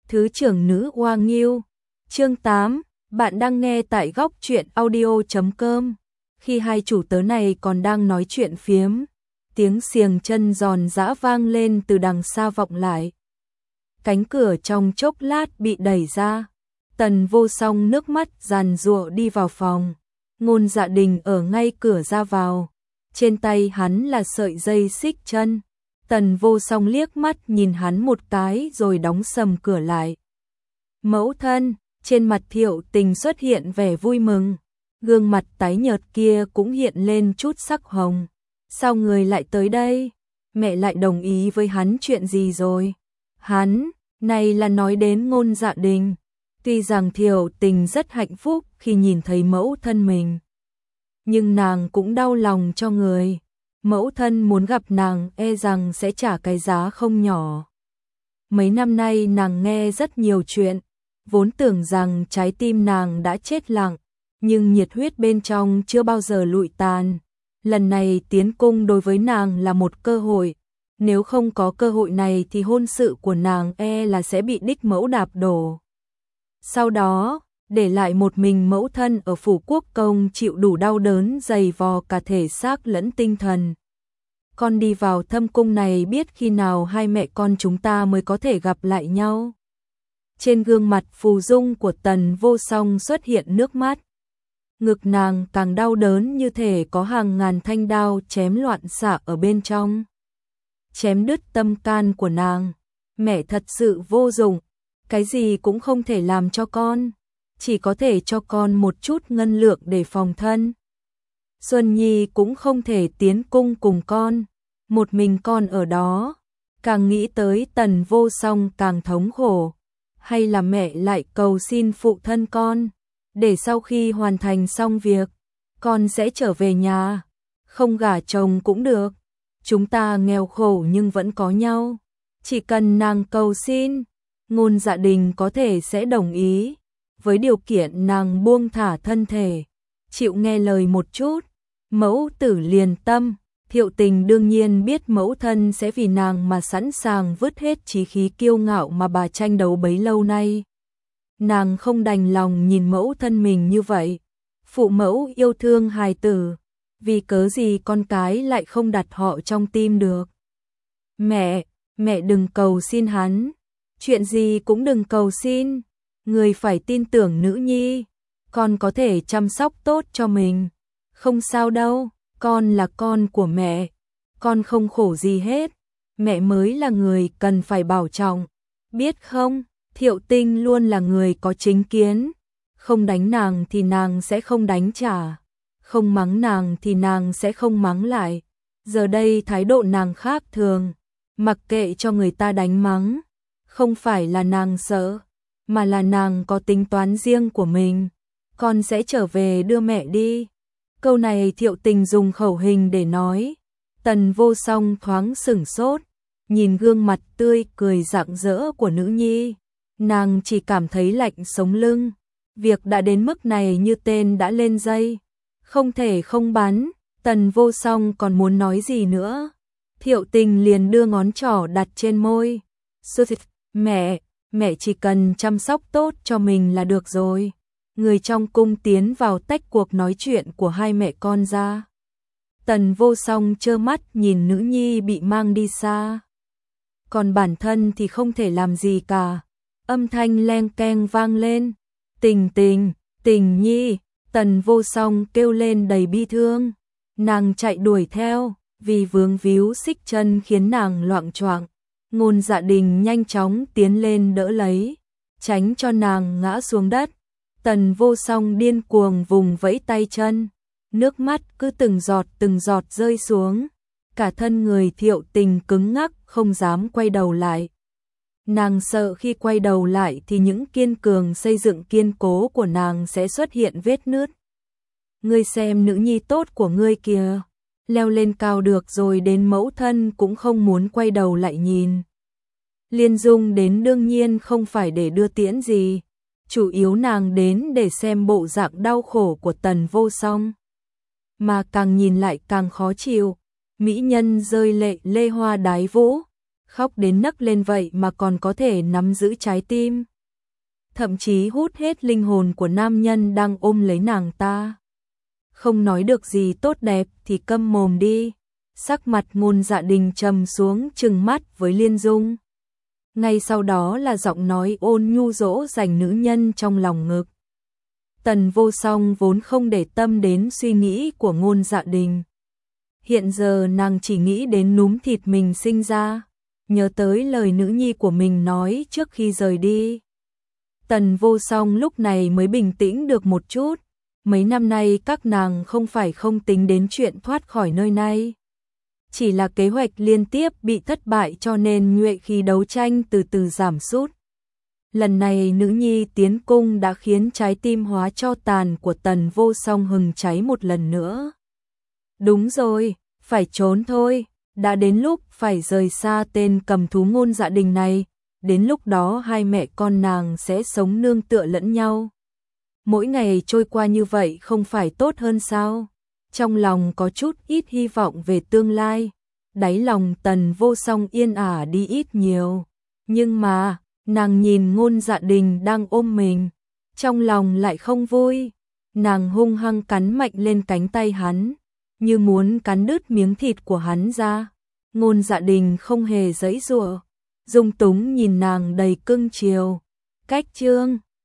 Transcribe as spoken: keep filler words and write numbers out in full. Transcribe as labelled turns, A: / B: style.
A: Thứ trưởng nữ Hoa Nghiêu. Chương tám, bạn đang nghe tại góc truyện audio chấm com. Khi hai chủ tớ này còn đang nói chuyện phiếm, tiếng xiềng chân giòn giã vang lên từ đằng xa vọng lại. Cánh cửa trong chốc lát bị đẩy ra. Tần Vô Song nước mắt giàn giụa đi vào phòng. Ngôn Dạ Đình ở ngay cửa ra vào. Trên tay hắn là sợi dây xích chân. Tần Vô Song liếc mắt nhìn hắn một cái rồi đóng sầm cửa lại. Mẫu thân, trên mặt Thiệu Tình xuất hiện vẻ vui mừng. Gương mặt tái nhợt kia cũng hiện lên chút sắc hồng. Sao người lại tới đây? Mẹ lại đồng ý với hắn chuyện gì rồi? Hắn, này là nói đến Ngôn Dạ Đình. Tuy rằng Thiệu Tình rất hạnh phúc khi nhìn thấy mẫu thân mình, nhưng nàng cũng đau lòng cho người. Mẫu thân muốn gặp nàng e rằng sẽ trả cái giá không nhỏ. Mấy năm nay nàng nghe rất nhiều chuyện, vốn tưởng rằng trái tim nàng đã chết lặng, nhưng nhiệt huyết bên trong chưa bao giờ lụi tàn. Lần này tiến cung đối với nàng là một cơ hội, nếu không có cơ hội này thì hôn sự của nàng e là sẽ bị đích mẫu đạp đổ. Sau đó, để lại một mình mẫu thân ở phủ quốc công chịu đủ đau đớn dày vò cả thể xác lẫn tinh thần. Con đi vào thâm cung này biết khi nào hai mẹ con chúng ta mới có thể gặp lại nhau. Trên gương mặt phù dung của Tần Vô Song xuất hiện nước mắt. Ngực nàng càng đau đớn như thể có hàng ngàn thanh đao chém loạn xạ ở bên trong. Chém đứt tâm can của nàng. Mẹ thật sự vô dụng, cái gì cũng không thể làm cho con, chỉ có thể cho con một chút ngân lượng để phòng thân. Xuân Nhi cũng không thể tiến cung cùng con, một mình con ở đó. Càng nghĩ tới Tần Vô Song càng thống khổ. Hay là mẹ lại cầu xin phụ thân con, để sau khi hoàn thành xong việc, con sẽ trở về nhà, không gả chồng cũng được. Chúng ta nghèo khổ nhưng vẫn có nhau, chỉ cần nàng cầu xin, Ngôn Dạ Đình có thể sẽ đồng ý, với điều kiện nàng buông thả thân thể, chịu nghe lời một chút. Mẫu tử liền tâm. Thiệu Tình đương nhiên biết mẫu thân sẽ vì nàng mà sẵn sàng vứt hết chí khí kiêu ngạo mà bà tranh đấu bấy lâu nay. Nàng không đành lòng nhìn mẫu thân mình như vậy. Phụ mẫu yêu thương hài tử, vì cớ gì con cái lại không đặt họ trong tim được. Mẹ, mẹ đừng cầu xin hắn, chuyện gì cũng đừng cầu xin, người phải tin tưởng nữ nhi, con có thể chăm sóc tốt cho mình, không sao đâu. Con là con của mẹ, con không khổ gì hết, mẹ mới là người cần phải bảo trọng, biết không? Thiệu Tinh luôn là người có chính kiến, không đánh nàng thì nàng sẽ không đánh trả, không mắng nàng thì nàng sẽ không mắng lại. Giờ đây thái độ nàng khác thường, mặc kệ cho người ta đánh mắng, không phải là nàng sợ, mà là nàng có tính toán riêng của mình. Con sẽ trở về đưa mẹ đi. Câu này Thiệu Tình dùng khẩu hình để nói. Tần Vô Song thoáng sửng sốt, nhìn gương mặt tươi cười rạng rỡ của nữ nhi, nàng chỉ cảm thấy lạnh sống lưng. Việc đã đến mức này như tên đã lên dây, không thể không bắn. Tần Vô Song còn muốn nói gì nữa, Thiệu Tình liền đưa ngón trỏ đặt trên môi. Mẹ, mẹ chỉ cần chăm sóc tốt cho mình là được rồi. Người trong cung tiến vào tách cuộc nói chuyện của hai mẹ con ra. Tần Vô Song trơ mắt nhìn nữ nhi bị mang đi xa. Còn bản thân thì không thể làm gì cả. Âm thanh leng keng vang lên. Tình Tình, Tình Nhi. Tần Vô Song kêu lên đầy bi thương. Nàng chạy đuổi theo, vì vướng víu xích chân khiến nàng loạng choạng. Ngôn Dạ Đình nhanh chóng tiến lên đỡ lấy, tránh cho nàng ngã xuống đất. Tần Vô Song điên cuồng vùng vẫy tay chân, nước mắt cứ từng giọt từng giọt rơi xuống, cả thân người Thiệu Tình cứng ngắc không dám quay đầu lại. Nàng sợ khi quay đầu lại thì những kiên cường xây dựng kiên cố của nàng sẽ xuất hiện vết nứt. Ngươi xem nữ nhi tốt của ngươi kìa, leo lên cao được rồi đến mẫu thân cũng không muốn quay đầu lại nhìn. Liên Dung đến đương nhiên không phải để đưa tiễn gì, chủ yếu nàng đến để xem bộ dạng đau khổ của Tần Vô Song. Mà càng nhìn lại càng khó chịu, mỹ nhân rơi lệ lê hoa đái vũ, khóc đến nấc lên vậy mà còn có thể nắm giữ trái tim. Thậm chí hút hết linh hồn của nam nhân đang ôm lấy nàng ta. Không nói được gì tốt đẹp thì câm mồm đi. Sắc mặt Ngôn Dạ Đình trầm xuống, trừng mắt với Liên Dung. Ngay sau đó là giọng nói ôn nhu dỗ dành nữ nhân trong lòng ngực. Tần Vô Song vốn không để tâm đến suy nghĩ của Ngôn Dạ Đình. Hiện giờ nàng chỉ nghĩ đến núm thịt mình sinh ra, nhớ tới lời nữ nhi của mình nói trước khi rời đi. Tần Vô Song lúc này mới bình tĩnh được một chút. Mấy năm nay các nàng không phải không tính đến chuyện thoát khỏi nơi này. Chỉ là kế hoạch liên tiếp bị thất bại cho nên nhuệ khí đấu tranh từ từ giảm sút. Lần này nữ nhi tiến cung đã khiến trái tim hóa tro tàn của Tần Vô Song hừng cháy một lần nữa. Đúng rồi, phải trốn thôi, đã đến lúc phải rời xa tên cầm thú Ngôn Dạ Đình này, đến lúc đó hai mẹ con nàng sẽ sống nương tựa lẫn nhau. Mỗi ngày trôi qua như vậy không phải tốt hơn sao? Trong lòng có chút ít hy vọng về tương lai, đáy lòng Tần Vô Song yên ả đi ít nhiều. Nhưng mà, nàng nhìn Ngôn Dạ Đình đang ôm mình, trong lòng lại không vui. Nàng hung hăng cắn mạnh lên cánh tay hắn, như muốn cắn đứt miếng thịt của hắn ra. Ngôn Dạ Đình không hề giãy giụa, dung túng nhìn nàng đầy cưng chiều. Cách chương